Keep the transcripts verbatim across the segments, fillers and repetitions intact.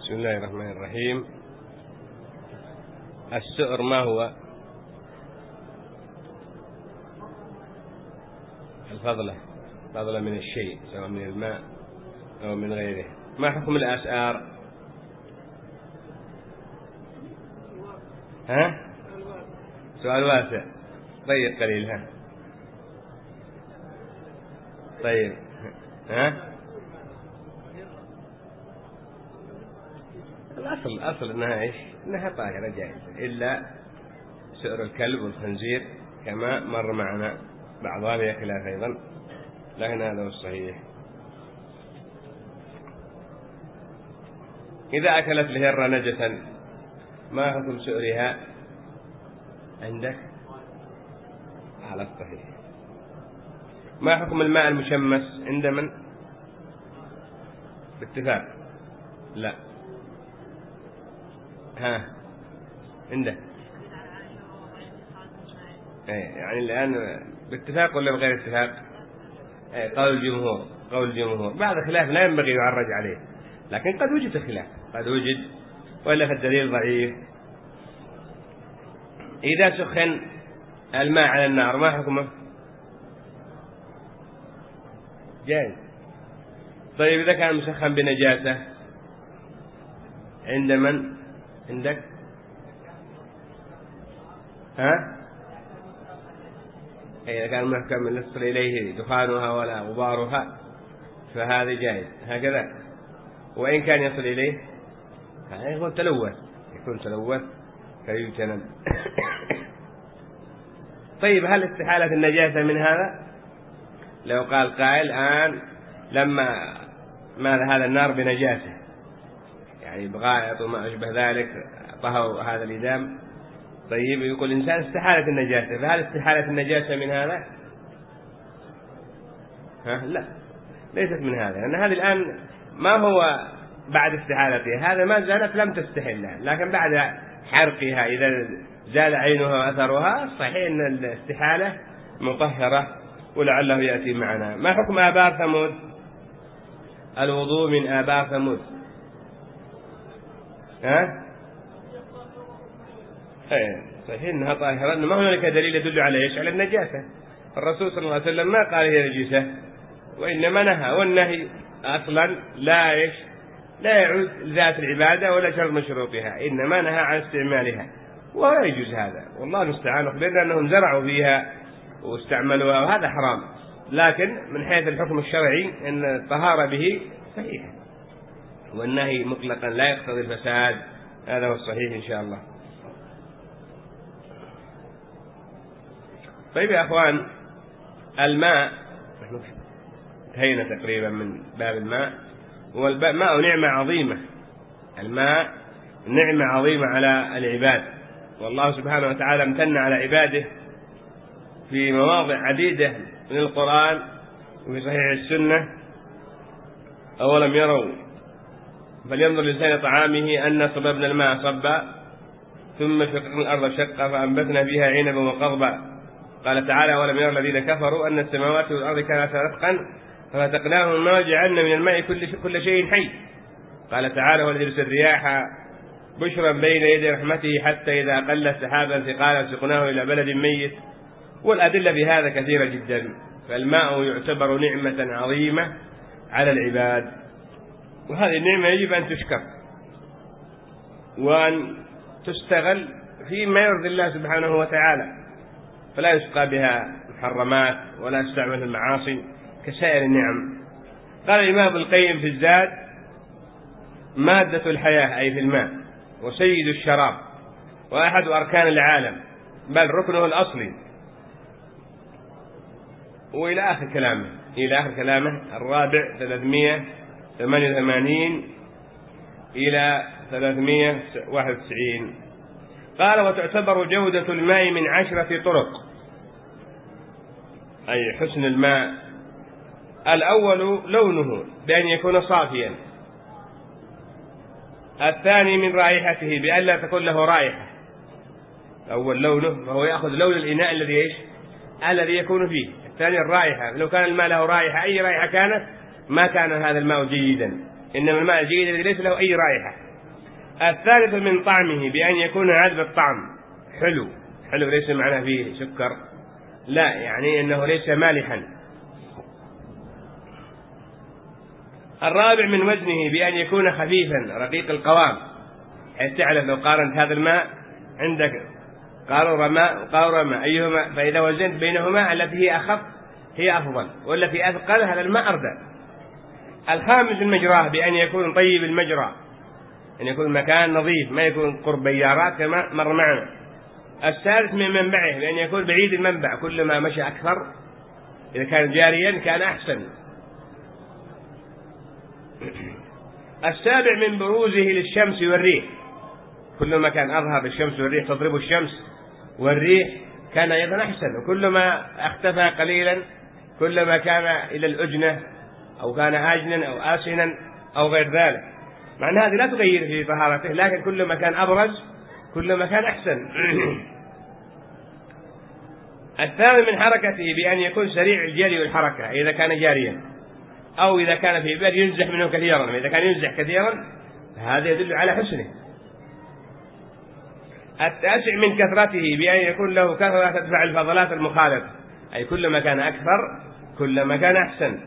بسم الله الرحمن الرحيم. السؤر ما هو؟ الفضلة، فضلة من الشيء سواء من الماء أو من غيره. ما حكم الأسعار؟ ها؟ سؤال واسع. طيب قليل. ها طيب ها الأصل أصل إنها إيش؟ إنها طاهرة جائزة، إلا سؤر الكلب والخنزير كما مر معنا بعضها بها خلاف أيضا، لكن هذا هو الصحيح. إذا أكلت الهرة نجسا ما حكم سؤرها عندك؟ على الصحيح. ما حكم الماء المشمس عند من؟ باتفاق؟ لا. ها عنده ايه يعني الآن باتفاق ولا بغير اتفاق؟ ايه قول الجمهور، قول الجمهور. بعض الخلاف لا ينبغي يعرج عليه، لكن قد وجد خلاف، قد وجد ولا فالدليل ضعيف. إذا سخن الماء على النار ما حكمه؟ جائز. طيب إذا كان مسخن بنجاسة عند من؟ عندك؟ ها؟ إذا كان محكم لا يصل إليه دخانها ولا غبارها فهذا جائز هكذا، وإن كان يصل إليه يكون تلوث، يكون تلوث فيجتنب. طيب هل استحالة النجاسة من هذا؟ لو قال قائل الآن لما ماذا هذا النار بنجاسة، يعني بغائط وما أشبه ذلك طهوا هذا الإدام، طيب يقول الإنسان استحالة النجاسة، فهل استحالة النجاسة من هذا؟ ها؟ لا، ليست من هذا، لأن هذه الآن ما هو بعد استحالتها، هذا ما زالت لم تستحلها، لكن بعد حرقها إذا زال عينها وأثرها صحيح أن الاستحالة مطهرة، ولعله يأتي معنا. ما حكم آبار ثمود؟ الوضوء من آبار ثمود ها؟ ايه صحيح انها طاهرة، ما هنالك دليل يدل على ايش؟ على النجاسة. الرسول صلى الله عليه وسلم ما قال هي نجسة، وانما نهى، والنهي اصلا لا ايش؟ لا يعود ذات العبادة ولا شرط من شروطها، انما نهى عن استعمالها، ولا يجوز هذا، والله المستعان. أخبرنا انهم زرعوا فيها واستعملوها وهذا حرام، لكن من حيث الحكم الشرعي ان الطهارة به صحيح، والنهي مطلقا لا يقتضي الفساد، هذا هو الصحيح إن شاء الله. طيب يا أخوان، الماء انتهينا تقريبا من باب الماء، والماء نعمة عظيمة، الماء نعمة عظيمة على العباد، والله سبحانه وتعالى امتن على عباده في مواضع عديدة من القرآن وفي صحيح السنة. أولم يروا فلينظر الإنسان طعامه أن صببنا الماء صبا ثم شققنا الأرض شقا فأنبتنا فيها عنبا وقضبا. قال تعالى: ولم يرى الذين كفروا أن السماوات والأرض كانتا رتقا ففتقناهما وجعلنا من الماء كل كل شيء حي. قال تعالى: والذي يرسل الرياح بشرا بين يدي رحمته حتى إذا أقل سحابا ثقالا سقناه إلى بلد ميت. والأدلة في هذا كثيرة جدا، فالماء يعتبر نعمة عظيمة على العباد، وهذه النعمة يجب أن تشكر وأن تستغل فيما يرضي الله سبحانه وتعالى، فلا يسقى بها محرمات ولا يستعمل المعاصي كسائر النعم. قال الإمام ابن القيم في الزاد: مادة الحياة أي في الماء، وسيد الشراب، وأحد أركان العالم، بل ركنه الأصلي. وإلى آخر كلامه، إلى آخر كلامه الرابع ثلاثمائة وثمانية وثمانين إلى ثلاثمائة وواحد وتسعين. قال: وتعتبر جودة الماء من عشرة طرق، أي حسن الماء. الأول لونه بأن يكون صافيا، الثاني من رائحته بأن لا تكون له رائحة. أول لونه فهو يأخذ لون الإناء الذي إيش؟ الذي يكون فيه. الثاني الرائحة، لو كان الماء له رائحة أي رائحة كانت ما كان هذا الماء جيدا، إنما الماء الجيد الذي ليس له أي رائحة الثالث من طعمه بأن يكون عذب الطعم حلو. حلو ليس معناه فيه سكر، لا، يعني أنه ليس مالحا. الرابع من وزنه بأن يكون خفيفا رقيق القوام، حيث تعرف لو قارنت هذا الماء عندك قارورة ماء وقارورة ماء أيهما، فإذا وزنت بينهما التي هي أخف هي أفضل، والتي أثقل هذا الماء أردى. الخامس من مجراه بأن يكون طيب المجرى، أن يكون مكان نظيف ما يكون قرب بيارات كما مر معنا. السادس من منبعه بأن يكون بعيد المنبع، كلما مشى أكثر إذا كان جاريا كان أحسن. السابع من بروزه للشمس والريح، كلما كان أظهر الشمس والريح تضرب الشمس والريح كان أيضا أحسن، وكلما اختفى قليلا كلما كان إلى الأجنة أو كان آجنا أو آسنا أو غير ذلك. مع أن هذه لا تغير في طهارته، لكن كلما كان أبرز كلما كان أحسن. الثامن من حركته بأن يكون سريع الجري والحركة إذا كان جاريا، أو إذا كان في بئر ينزح منه كثيرا، إذا كان ينزح كثيرا هذا يدل على حسنه. التاسع من كثرته بأن يكون له كثرة تدفع الفضلات المخالفة، أي كلما كان أكثر كلما كان أحسن.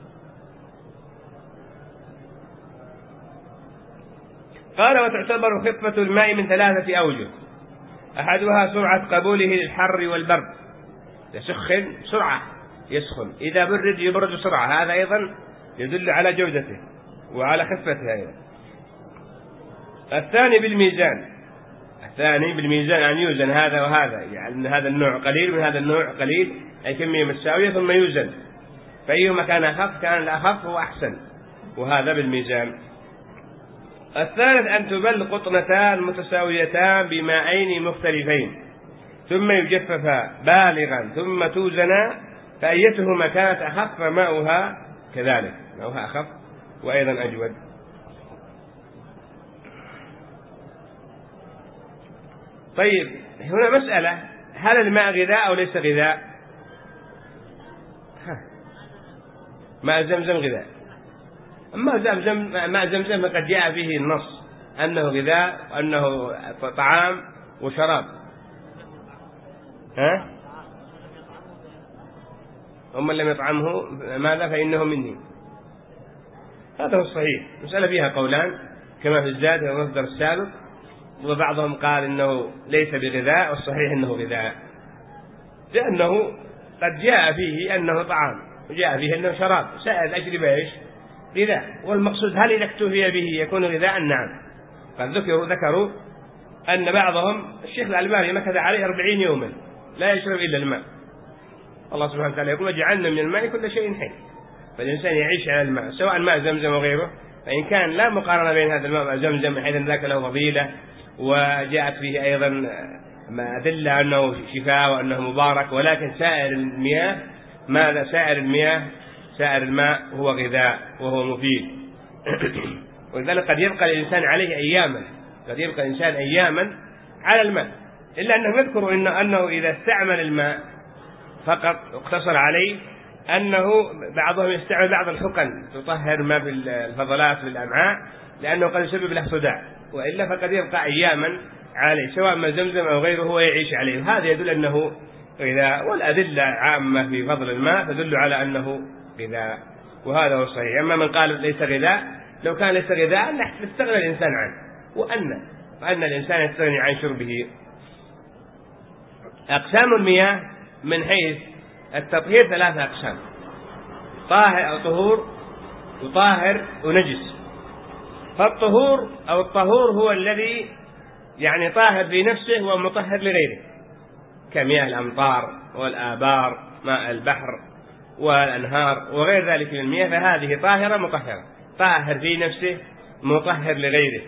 قال: وتعتبر خفة الماء من ثلاثة أوجه، أحدها سرعة قبوله للحر والبرد، يسخن سرعة يسخن، إذا برد يبرد بسرعة، هذا أيضا يدل على جودته وعلى خفته أيضا. الثاني بالميزان، الثاني بالميزان أن يوزن هذا وهذا، يعني أن هذا النوع قليل من هذا النوع قليل، أي كمية متساوية ثم يوزن، فأيهما كان أخف كان الأخف هو أحسن، وهذا بالميزان. الثالث أن تبل قطنتان متساويتان بماءين مختلفين ثم يجففا بالغا ثم توزنا، فأيتهما كانت أخف ماؤها كذلك، ماؤها أخف وأيضا أجود. طيب هنا مسألة، هل الماء غذاء أو ليس غذاء؟ ماء زمزم غذاء، أما زمزم ماء زمزم قد جاء فيه النص أنه غذاء وأنه طعام وشراب. ها؟ ومن لم يطعمه ماذا فإنه مني، هذا هو الصحيح. مسألة فيها قولان كما في الزاد والمصدر السابق، وبعضهم قال إنه ليس بغذاء، والصحيح إنه غذاء، لأنه قد جاء فيه أنه طعام وجاء فيه أنه شراب، سائر الأجربة إيش؟ غذاء. والمقصود هل إذا اكتفي به يكون غذاء؟ نعم. قد ذكروا ذكروا أن بعضهم الشيخ الألباني مكث عليه أربعين يوما لا يشرب إلا الماء. الله سبحانه وتعالى يقول: وجعلنا من الماء كل شيء حي، فالإنسان يعيش على الماء سواء ماء زمزم وغيره، فإن كان لا مقارنة بين هذا الماء زمزم حيث ذاك له فضيلة، وجاءت فيه أيضا ما أدل أنه شفاء وأنه مبارك، ولكن سائر المياه ماذا؟ سائر المياه سائر الماء هو غذاء وهو مفيد. ولذلك قد يبقى الإنسان عليه أياما، قد يبقى الإنسان أياما على الماء، إلا أنهم يذكروا إنه, أنه إذا استعمل الماء فقط اقتصر عليه، أنه بعضهم يستعمل بعض الحقن تطهر ما في الفضلات في الأمعاء، لأنه قد يسبب له صداع، وإلا فقد يبقى أياما عليه سواء ما زمزم أو غيره هو يعيش عليه. هذا يدل أنه غذاء، والأدلة عامة في فضل الماء تدل على أنه غذاء، وهذا هو الصحيح. أما من قال ليس غذاء، لو كان ليس غذاء لاستغنى الإنسان عنه، وأن وأن الإنسان يستغني عن شربه. أقسام المياه من حيث التطهير ثلاثة أقسام: طاهر أو طهور، وطاهر، ونجس. فالطهور أو الطهور هو الذي يعني طاهر في نفسه ومطهر لغيره، كمياه الأمطار والآبار، ماء البحر والأنهار وغير ذلك من المياه، فهذه طاهرة مطهرة، طاهر في نفسه مطهر لغيره.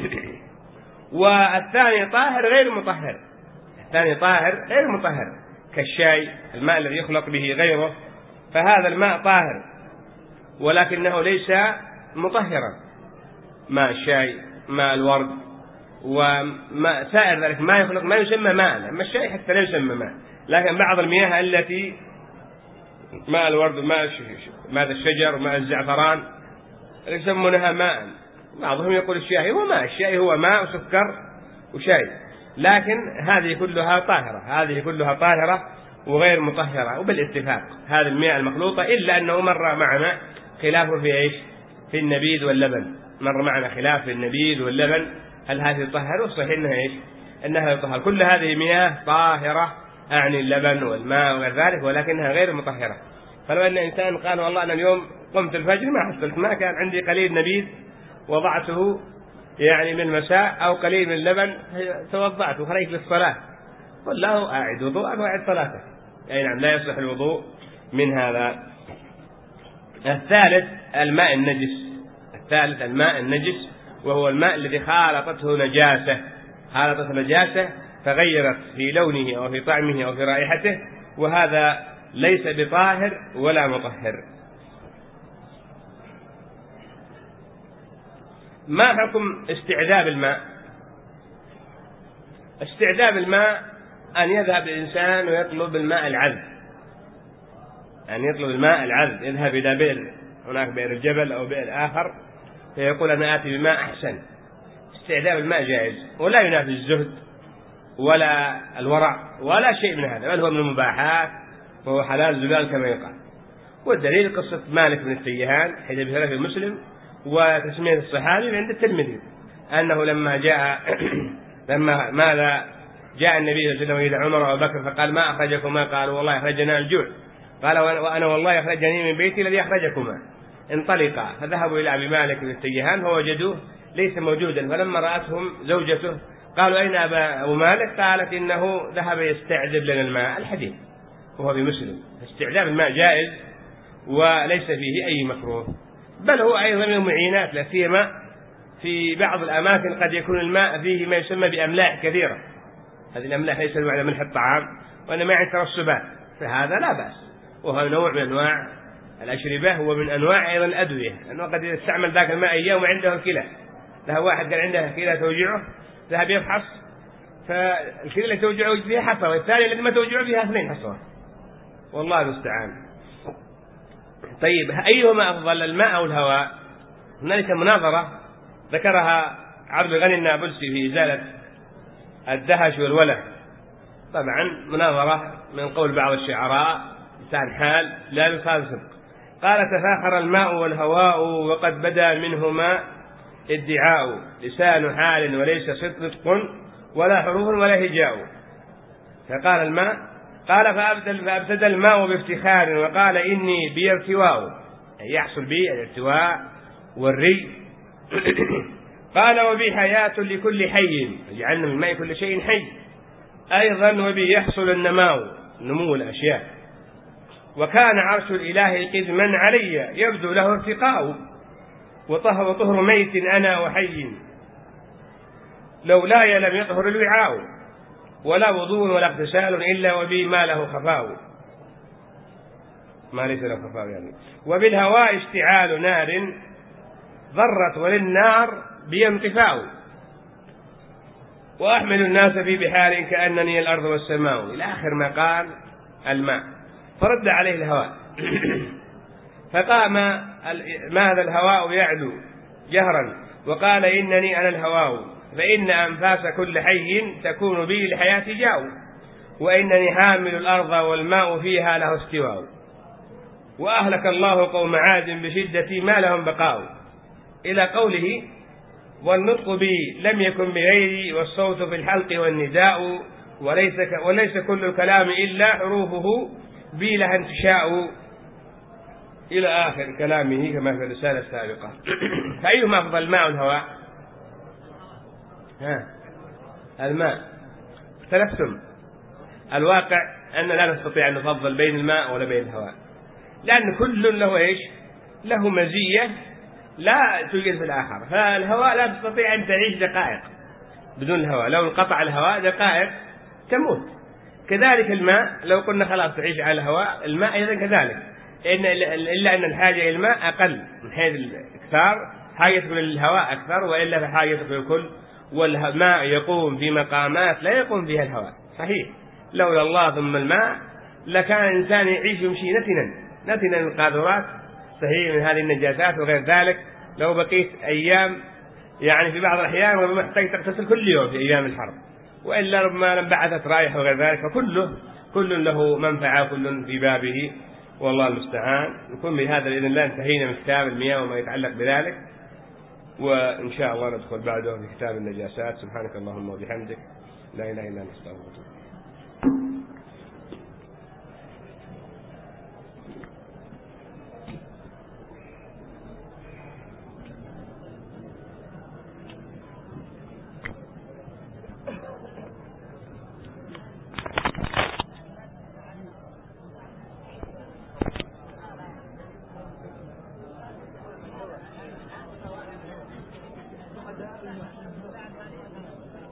والثاني طاهر غير مطهر، الثاني طاهر غير مطهر كالشاي، الماء الذي يخلق به غيره، فهذا الماء طاهر ولكنه ليس مطهرا. ماء الشاي، ماء الورد، وماء سائر ذلك ما يخلق ما يسمى ماء، أما الشاي حتى لا يسمى ماء. لكن بعض المياه التي ماء الورد وماء ماء الشجر وماء الزعفران يسمونها ماء، بعضهم يقول الشاي هو ماء، الشاي هو ماء وسكر وشاي، لكن هذه كلها طاهرة، هذه كلها طاهرة وغير مطهرة وبالاتفاق، هذه المياه المخلوطة، إلا أنه مر معنا خلافه في إيش؟ في النبيذ واللبن، مر معنا خلاف في النبيذ واللبن، هل هذه تطهر؟ والصحيح أنها إيش؟ أنها تطهر. كل هذه مياه طاهرة، أعني اللبن والماء وغير ذلك، ولكنها غير مطهرة. فلو أن إنسان قال والله أنا اليوم قمت الفجر ما حصلت ماء، كان عندي قليل نبيذ وضعته يعني من المساء أو قليل من اللبن توضعت وخرجت للصلاة، قل له أعد وضوءك وأعد صلاتك. أي نعم، لا يصح الوضوء من هذا. الثالث الماء النجس، الثالث الماء النجس، وهو الماء الذي خالطته نجاسة، خالطته نجاسة فغيرت في لونه أو في طعمه أو في رائحته، وهذا ليس بطاهر ولا مطهر. ما حكم استعذاب الماء؟ استعذاب الماء أن يذهب الإنسان ويطلب الماء العذب، أن يطلب الماء العذب، يذهب إلى بئر، هناك بئر الجبل أو بئر آخر، فيقول أنا آتي بماء أحسن. استعذاب الماء جائز ولا ينافي الزهد ولا الورع ولا شيء من هذا، بل هو من المباحات وهو حلال زلال كما يقال. والدليل قصة مالك بن التيهان حيث بثلاث المسلم وتسمية الصحابي عند الترمذي، أنه لما جاء لما ماذا جاء النبي صلى الله عليه وسلم إلى عمر وأبو بكر فقال ما أخرجكما؟ قالوا والله أخرجنا الجوع. قال وأنا والله أخرجني من بيتي الذي أخرجكما، انطلقا. فذهبوا إلى أبي مالك بن التيهان فوجدوه ليس موجودا، فلما رأتهم زوجته قالوا أين أبو مالك؟ قالت إنه ذهب يستعذب لنا الماء، الحديث وهو بمسلم. استعذاب الماء جائز وليس فيه أي مكروه، بل هو أيضا من المعينات، لا سيما في بعض الأماكن قد يكون الماء فيه ما يسمى بأملاح كثيرة، هذه الأملاح ليس معنى ملح الطعام وإنما عن ترسبات، فهذا لا بأس، وهو نوع من أنواع الأشربة ومن أنواع أيضا الأدوية، لأنه قد يستعمل ذاك الماء أيام وعنده الكلى. له واحد قال عنده كلى توجعه ذهب يفحص، فالكلى اللي توجعه فيها حصوة، والثانية التي ما توجعه فيها اثنين حصوة، والله المستعان. طيب أيهما أفضل، الماء أو الهواء؟ هنالك مناظرة ذكرها عبد الغني النابلسي في إزالة الدهش والوله، طبعا مناظرة من قول بعض الشعراء لسان حال لا لسان صدق. قال تفاخر الماء والهواء وقد بدا منهما ادعاء، لسان حال وليس صدق ولا حروف ولا هجاء. فقال الماء قال فأبتدى الماء بافتخار وقال إني بي ارتواء، يعني يحصل بي الارتواء والري. قال وبي حياة لكل حي، جعلنا من الماء كل شيء حي، أيضا وبي يحصل النماء، نمو الأشياء. وكان عرش الإله قدما علي يبدو له ارتقاء، وطهر وطهر ميت أنا وحي لولاي لم يطهر الوعاء، ولا وضوء ولا اغتسال إلا وبي ما له خفاء، ما ليس له خفاء يعني. وبالهواء اشتعال نار ضرت وللنار بي انطفاء، وأحمل الناس في بحار كأنني الأرض والسماء، إلى آخر ما قال الماء. فرد عليه الهواء فقام ماذا الهواء يعلو جهرا وقال إنني أنا الهواء، فإن أنفاس كل حي تكون بي لحياة جاء، وإنني حامل الأرض والماء فيها له استواء، وأهلك الله قوم عاد بشدة ما لهم بقاء، إلى قوله والنطق بي لم يكن بغيري، والصوت في الحلق والنداء، وليس, وليس كل الكلام إلا حروفه بي لها انتشاء، إلى آخر كلامه كما في الرسالة السابقة. فأيهما أفضل، الماء والهواء؟ ها الماء. اختلفتم. الواقع أن لا نستطيع أن نفضل بين الماء ولا بين الهواء، لأن كل له إيش؟ له مزية لا توجد في الآخر. فالهواء لا تستطيع أن تعيش دقائق بدون الهواء، لو انقطع الهواء دقائق تموت. كذلك الماء، لو قلنا خلاص تعيش على الهواء، الماء أيضا كذلك، إن إلا أن الحاجة إلى الماء أقل من حيث الإكثار، حاجة للهواء أكثر، وإلا فحاجة للكل. والماء يقوم في مقامات لا يقوم فيها الهواء، صحيح، لولا الله ثم الماء لكان الإنسان يعيش يمشي نتنا نتنا من القاذورات، صحيح، من هذه النجاسات وغير ذلك. لو بقيت أيام يعني في بعض الأحيان ربما محتاج تغتسل كل يوم في أيام الحرب، وإلا ربما لم بعثت رائحة وغير ذلك، فكله كل له منفعة كل في بابه، والله المستعان. نكون بهذا بإذن الله انتهينا من كتاب المياه وما يتعلق بذلك، وإن شاء الله ندخل بعده في كتاب النجاسات. سبحانك اللهم وبحمدك، لا إله إلا أنت، أستغفرك.